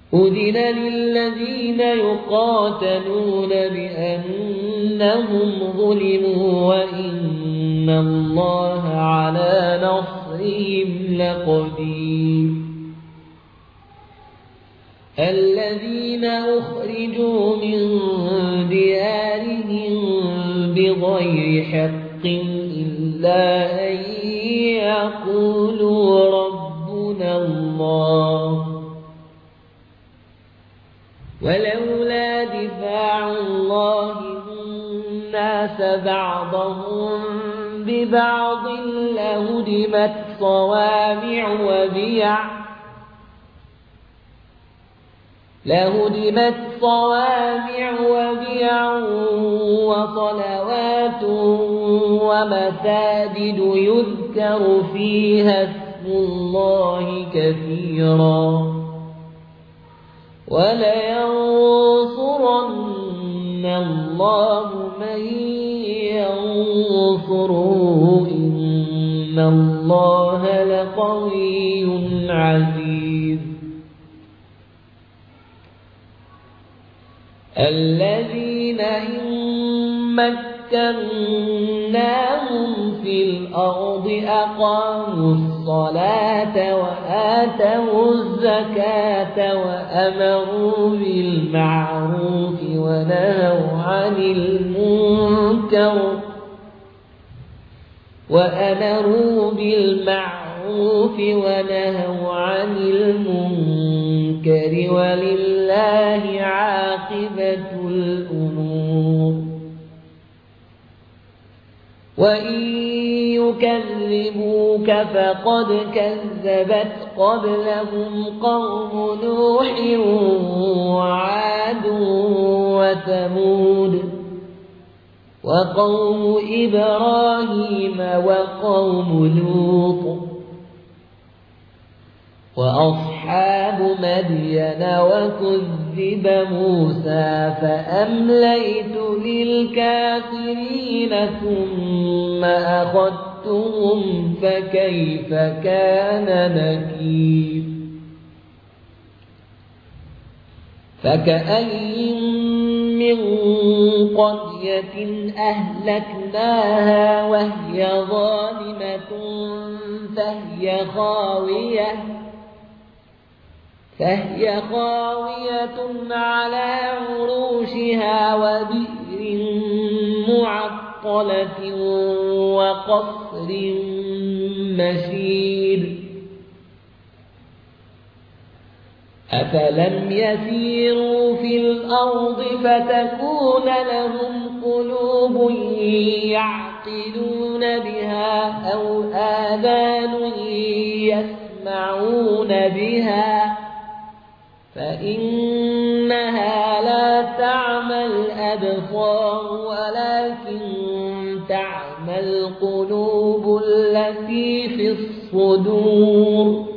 أذن للذين يقاتلون بأنهم ظلموا وإن الله على نصرهم لقدير الذين أخرجوا من ديارهم بغير حق إلا أن يقولوا ربنا الله ولولا دفاع الله الناس بعضهم ببعض لهدمت صوامع وبيع وصلوات ومساجد يذكر فيها اسم الله كثيرا ولينصرن الله من ينصره إن الله لقوي عزيز الذين إن مكناهم في الأرض أقاموا الصلاة وآتوا الزكاة وأمروا بالمعروف ونهوا عن المنكر ولله عاقبة الأمور وإن يكذبوك فقد كذبت قبلهم قوم نوح وعاد وثمود وقوم إبراهيم وقوم لوط وأصحاب مدين وكذب موسى فأمليت للكافرين ثم أخذتهم فكيف كان نكير فكأين من قرية أهلكناها وهي ظالمة فهي خاوية على عروشها وبئر معطلة وقصر مشيد أفلم يسيروا في الأرض فتكون لهم قلوب يعقلون بها أو آذان يسمعون بها فإنها لا تعمى الأبصار ولكن تعمى القلوب التي في الصدور